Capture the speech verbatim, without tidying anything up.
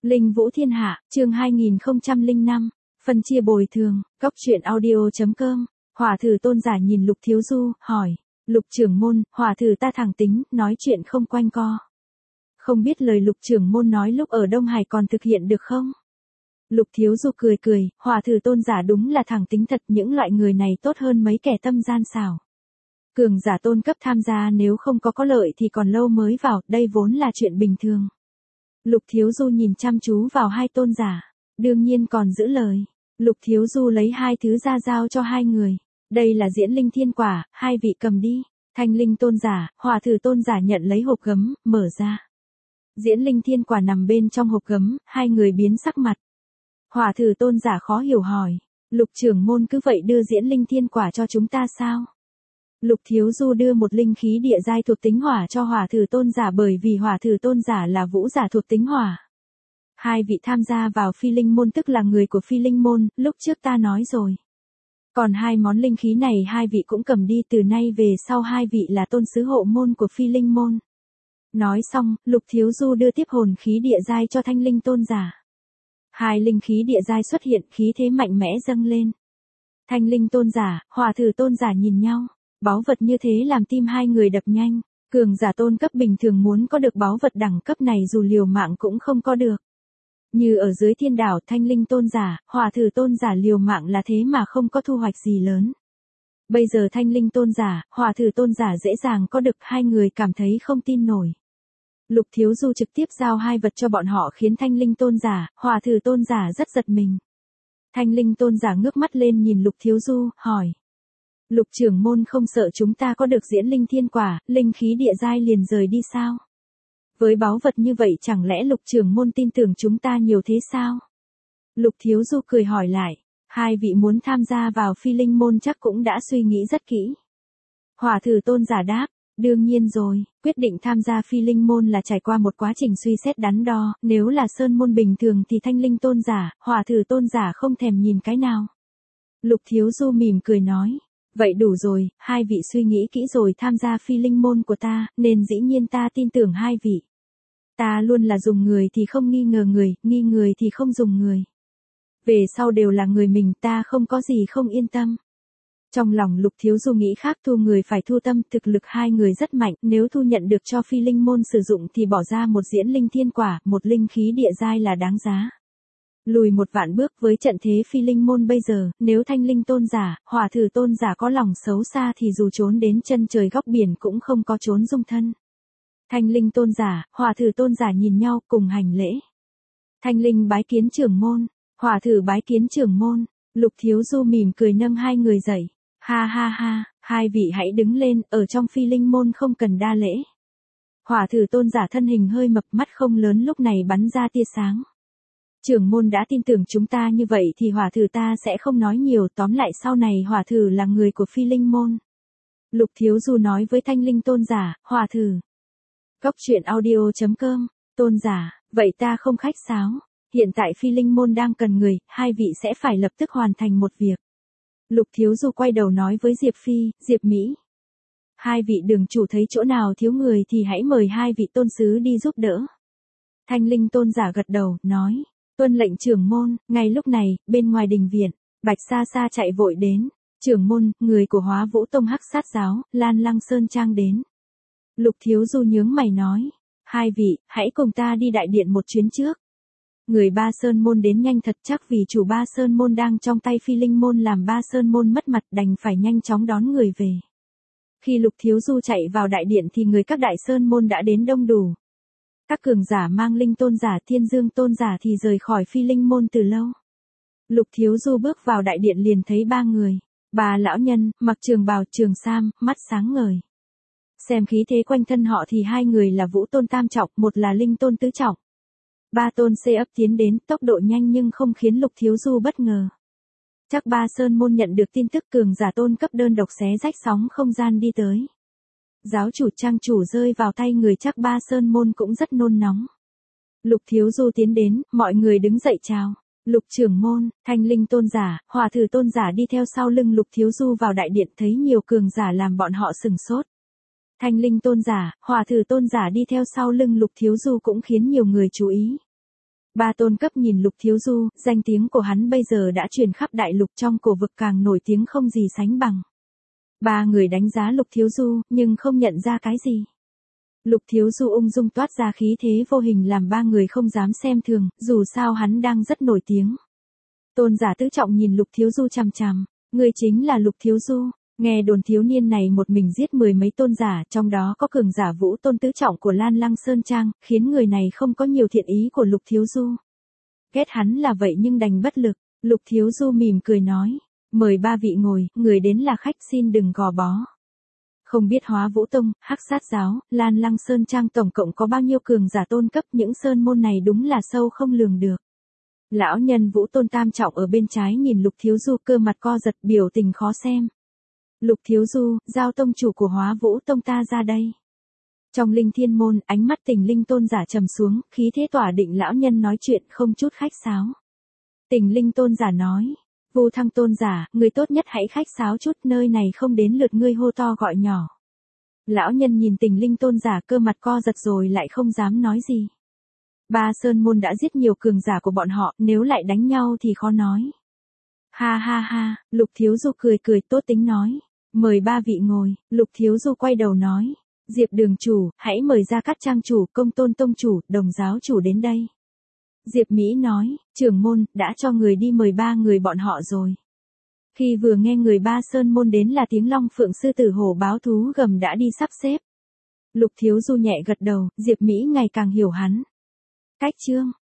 Linh Vũ Thiên Hạ, chương hai nghìn không trăm lẻ năm, phân chia bồi thường, góc truyện audio.com, Hỏa Thử Tôn giả nhìn Lục Thiếu Du, hỏi, Lục trưởng môn, Hỏa Thử ta thẳng tính, nói chuyện không quanh co. Không biết lời Lục trưởng môn nói lúc ở Đông Hải còn thực hiện được không? Lục Thiếu Du cười cười, Hỏa Thử Tôn giả đúng là thẳng tính thật, những loại người này tốt hơn mấy kẻ tâm gian xảo. Cường giả tôn cấp tham gia nếu không có có lợi thì còn lâu mới vào, đây vốn là chuyện bình thường. Lục Thiếu Du nhìn chăm chú vào hai tôn giả, đương nhiên còn giữ lời. Lục Thiếu Du lấy hai thứ ra giao cho hai người. Đây là diễn linh thiên quả, hai vị cầm đi. Thanh linh tôn giả, Hỏa Thử tôn giả nhận lấy hộp gấm, mở ra. Diễn linh thiên quả nằm bên trong hộp gấm, hai người biến sắc mặt. Hỏa Thử tôn giả khó hiểu hỏi, Lục trưởng môn cứ vậy đưa diễn linh thiên quả cho chúng ta sao? Lục Thiếu Du đưa một linh khí địa giai thuộc tính hỏa cho Hỏa Thử tôn giả bởi vì Hỏa Thử tôn giả là vũ giả thuộc tính hỏa. Hai vị tham gia vào phi linh môn tức là người của phi linh môn, lúc trước ta nói rồi. Còn hai món linh khí này hai vị cũng cầm đi, từ nay về sau hai vị là tôn sứ hộ môn của phi linh môn. Nói xong, Lục Thiếu Du đưa tiếp hồn khí địa giai cho thanh linh tôn giả. Hai linh khí địa giai xuất hiện, khí thế mạnh mẽ dâng lên. Thanh linh tôn giả, Hỏa Thử tôn giả nhìn nhau. Báu vật như thế làm tim hai người đập nhanh, cường giả tôn cấp bình thường muốn có được báu vật đẳng cấp này dù liều mạng cũng không có được. Như ở dưới thiên đảo thanh linh tôn giả, Hỏa Thử tôn giả liều mạng là thế mà không có thu hoạch gì lớn. Bây giờ thanh linh tôn giả, Hỏa Thử tôn giả dễ dàng có được, hai người cảm thấy không tin nổi. Lục Thiếu Du trực tiếp giao hai vật cho bọn họ khiến thanh linh tôn giả, Hỏa Thử tôn giả rất giật mình. Thanh linh tôn giả ngước mắt lên nhìn Lục Thiếu Du, hỏi. Lục trưởng môn không sợ chúng ta có được diễn linh thiên quả, linh khí địa giai liền rời đi sao? Với báu vật như vậy chẳng lẽ lục trưởng môn tin tưởng chúng ta nhiều thế sao? Lục Thiếu Du cười hỏi lại, hai vị muốn tham gia vào phi linh môn chắc cũng đã suy nghĩ rất kỹ. Hỏa Thử tôn giả đáp, đương nhiên rồi, quyết định tham gia phi linh môn là trải qua một quá trình suy xét đắn đo, nếu là sơn môn bình thường thì thanh linh tôn giả, Hỏa Thử tôn giả không thèm nhìn cái nào. Lục Thiếu Du mỉm cười nói. Vậy đủ rồi, hai vị suy nghĩ kỹ rồi tham gia phi linh môn của ta, nên dĩ nhiên ta tin tưởng hai vị. Ta luôn là dùng người thì không nghi ngờ người, nghi người thì không dùng người. Về sau đều là người mình, ta không có gì không yên tâm. Trong lòng Lục Thiếu Du nghĩ khác, thu người phải thu tâm, thực lực hai người rất mạnh, nếu thu nhận được cho phi linh môn sử dụng thì bỏ ra một diễn linh thiên quả, một linh khí địa giai là đáng giá. Lùi một vạn bước với trận thế phi linh môn bây giờ, nếu thanh linh tôn giả, Hỏa Thử tôn giả có lòng xấu xa thì dù trốn đến chân trời góc biển cũng không có trốn dung thân. Thanh linh tôn giả, Hỏa Thử tôn giả nhìn nhau cùng hành lễ. Thanh linh bái kiến trưởng môn, Hỏa Thử bái kiến trưởng môn, Lục Thiếu Du mỉm cười nâng hai người dậy. Ha ha ha, hai vị hãy đứng lên, ở trong phi linh môn không cần đa lễ. Hỏa Thử tôn giả thân hình hơi mập, mắt không lớn lúc này bắn ra tia sáng. Trưởng môn đã tin tưởng chúng ta như vậy thì Hỏa Thử ta sẽ không nói nhiều, tóm lại sau này Hỏa Thử là người của phi linh môn. Lục Thiếu Du nói với thanh linh tôn giả, Hỏa Thử. Góc truyện audio.com, tôn giả, vậy ta không khách sáo. Hiện tại phi linh môn đang cần người, hai vị sẽ phải lập tức hoàn thành một việc. Lục Thiếu Du quay đầu nói với Diệp Phi, Diệp Mỹ. Hai vị đường chủ thấy chỗ nào thiếu người thì hãy mời hai vị tôn sứ đi giúp đỡ. Thanh linh tôn giả gật đầu, nói. Tuân lệnh trưởng môn, ngay lúc này, bên ngoài đình viện, Bạch Sa Sa chạy vội đến. Trưởng môn, người của Hóa Vũ Tông Hắc Sát giáo, Lan Lăng Sơn Trang đến. Lục Thiếu Du nhướng mày nói. Hai vị, hãy cùng ta đi đại điện một chuyến trước. Người Ba Sơn Môn đến nhanh thật, chắc vì chủ Ba Sơn Môn đang trong tay phi linh môn làm Ba Sơn Môn mất mặt, đành phải nhanh chóng đón người về. Khi Lục Thiếu Du chạy vào đại điện thì người các đại Sơn Môn đã đến đông đủ. Các cường giả mang linh tôn giả, thiên dương tôn giả thì rời khỏi phi linh môn từ lâu. Lục Thiếu Du bước vào đại điện liền thấy ba người. Ba lão nhân, mặc trường bào trường sam, mắt sáng ngời. Xem khí thế quanh thân họ thì hai người là vũ tôn tam trọng, một là linh tôn tứ trọng. Ba tôn xê ấp tiến đến, tốc độ nhanh nhưng không khiến Lục Thiếu Du bất ngờ. Chắc Ba Sơn Môn nhận được tin tức cường giả tôn cấp đơn độc xé rách sóng không gian đi tới. Giáo chủ trang chủ rơi vào tay người chắc Ba Sơn Môn cũng rất nôn nóng. Lục Thiếu Du tiến đến, mọi người đứng dậy chào. Lục trưởng môn, thanh linh tôn giả, Hỏa Thử tôn giả đi theo sau lưng Lục Thiếu Du vào đại điện, thấy nhiều cường giả làm bọn họ sừng sốt. Thanh linh tôn giả, Hỏa Thử tôn giả đi theo sau lưng Lục Thiếu Du cũng khiến nhiều người chú ý. Ba tôn cấp nhìn Lục Thiếu Du, danh tiếng của hắn bây giờ đã truyền khắp đại lục, trong cổ vực càng nổi tiếng không gì sánh bằng. Ba người đánh giá Lục Thiếu Du, nhưng không nhận ra cái gì. Lục Thiếu Du ung dung toát ra khí thế vô hình làm ba người không dám xem thường, dù sao hắn đang rất nổi tiếng. Tôn giả tứ trọng nhìn Lục Thiếu Du chằm chằm, người chính là Lục Thiếu Du. Nghe đồn thiếu niên này một mình giết mười mấy tôn giả, trong đó có cường giả Vũ Tôn tứ trọng của Lan Lăng Sơn Trang, khiến người này không có nhiều thiện ý của Lục Thiếu Du. Ghét hắn là vậy nhưng đành bất lực. Lục Thiếu Du mỉm cười nói, mời ba vị ngồi, người đến là khách xin đừng gò bó. Không biết Hóa Vũ Tông, Hắc Sát Giáo, Lan Lăng Sơn Trang tổng cộng có bao nhiêu cường giả tôn cấp, những sơn môn này đúng là sâu không lường được. Lão nhân Vũ Tôn tam trọng ở bên trái nhìn Lục Thiếu Du, cơ mặt co giật, biểu tình khó xem. Lục Thiếu Du, giao tông chủ của Hóa Vũ Tông ta ra đây. Trong Linh Thiên môn, ánh mắt Tình Linh Tôn giả trầm xuống, khí thế tỏa định lão nhân nói chuyện không chút khách sáo. Tình Linh Tôn giả nói, Vu Thăng Tôn giả, người tốt nhất hãy khách sáo chút, nơi này không đến lượt ngươi hô to gọi nhỏ. Lão nhân nhìn Tình Linh Tôn giả, cơ mặt co giật rồi lại không dám nói gì. Ba sơn môn đã giết nhiều cường giả của bọn họ, nếu lại đánh nhau thì khó nói. Ha ha ha, Lục Thiếu Du cười cười tốt tính nói, mời ba vị ngồi. Lục Thiếu Du quay đầu nói, Diệp đường chủ, hãy mời Gia Cát trang chủ, Công Tôn tông chủ, Đồng giáo chủ đến đây. Diệp Mỹ nói, trưởng môn, đã cho người đi mời ba người bọn họ rồi. Khi vừa nghe người ba sơn môn đến là tiếng long phượng sư tử hổ báo thú gầm đã đi sắp xếp. Lục Thiếu Du nhẹ gật đầu, Diệp Mỹ ngày càng hiểu hắn. Cách chương